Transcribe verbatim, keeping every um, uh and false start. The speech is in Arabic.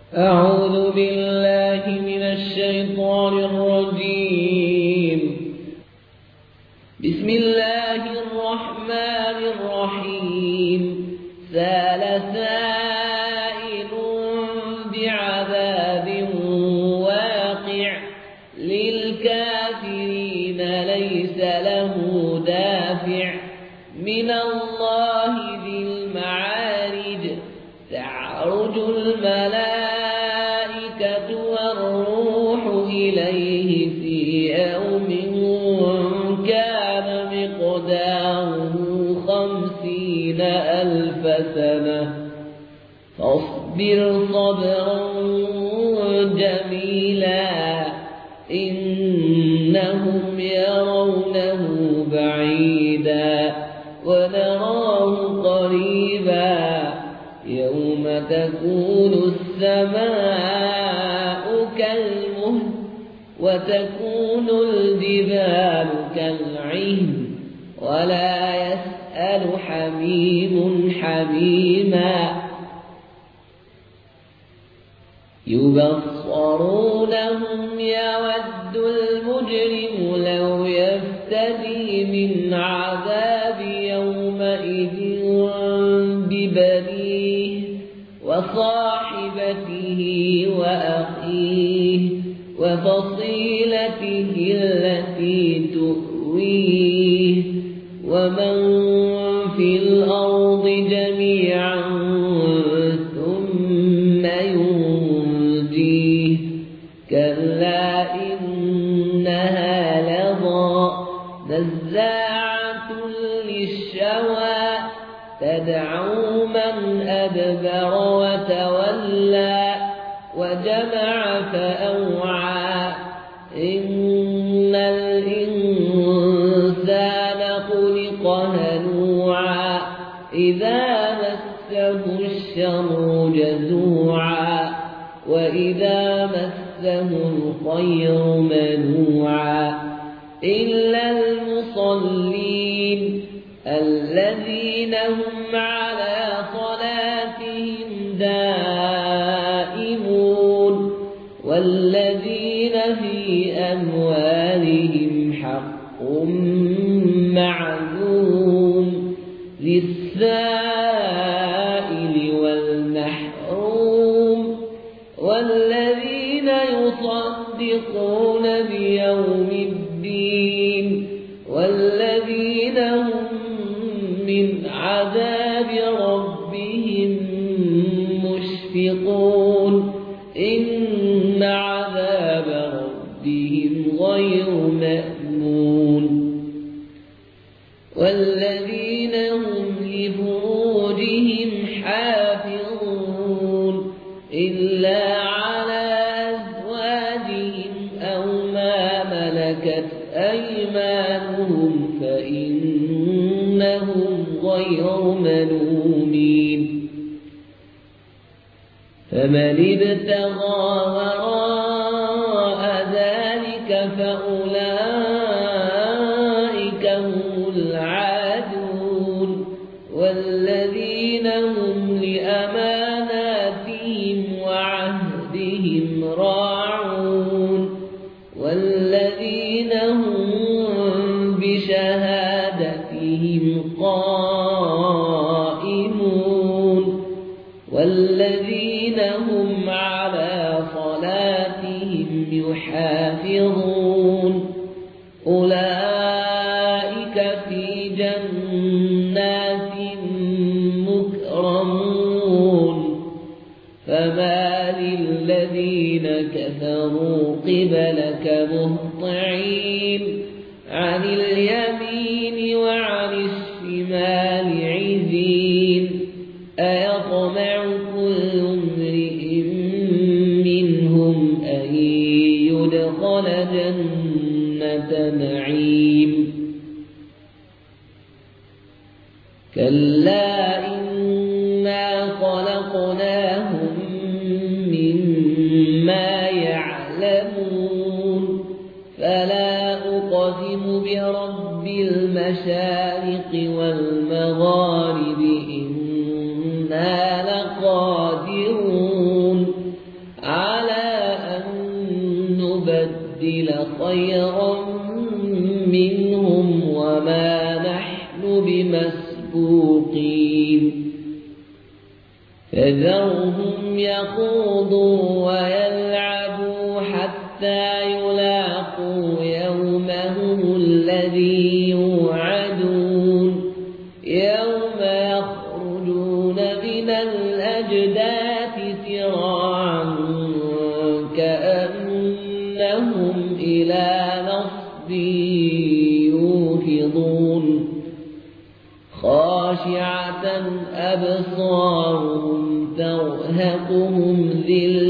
أعوذ بالله من الشيطان الرجيم. بسم الله الرحمن الرحيم. سأل سائل بعذاب واقع للكافرين ليس له دافع من الله ذي المعارج. تعرج الملائكة والروح إليه في يوم كان مقداره خمسين ألف سنة فاصبر صبرا جميلا إنهم يرونه بعيدا ونراه قريبا يوم تكون السماء كالمهل وتكون الجبال كالعهن ولا يسأل حميم حميما يبصرونهم يود المجرم لو يفتدي من عذاب يومئذ ببنيه وصاحبته وأخيه وفصيلته التي تؤويه ومن في الأرض جميعا ثم ينجيه كلا إنها لظى نزاعة للشوى تدعو من أدبر وتولى وجمع فأوعى إن الإنسان خلق هلوعا إذا مسه الشر جزوعا وإذا مسه الخير منوعا إلا المصلين الذين هم على صلاتهم دائمون والذين في أموالهم حق معلوم للسائل والمحروم والذين يصدقون بيوم الدين والذين هم من عذاب ربهم مشفقون إن عذاب ربهم غير مأمون والذين هم لفروجهم حافظون إلا على أزواجهم أو ما ملكت أيمانهم فإنهم غير ملومين فمن ابتغى وراء ذلك فأولئك هم العادون والذين هم لأماناتهم وعهدهم راعون والذين هم بشهادتهم قائمون والذين هم على صلاتهم يحافظون أولئك في جنات مكرمون فما للذين كفروا قبلك مهطعين عن اليمين وعن الشمال عزين أيطمع كل امرئ منهم أن يدخل جنة نعيم كلا إنا خلقناهم مما يعلمون فلا أقسم برب المشارق والمغارب إنا لقادرون نُبَدِّلَ خَيْرًا مِّنْهُمْ وَمَا نَحْنُ بِمَسْبُوقِينَ فَذَرْهُمْ يَخُوضُوا وَيَلْعَبُوا حَتَّى يُلَاقُوا يَوْمَهُمُ الَّذِي يُوعَدُونَ يَوْمَ يَخْرُجُونَ مِنَ الْأَجْدَاثِ سِرَاعًا كَأَنَّهُمْ إِلَى نَصْبٍ يُوفِضُونَ خَاشِعَةً أَبْصَارُهُمْ تَرْهَقُهُمْ ذِلَّةٌ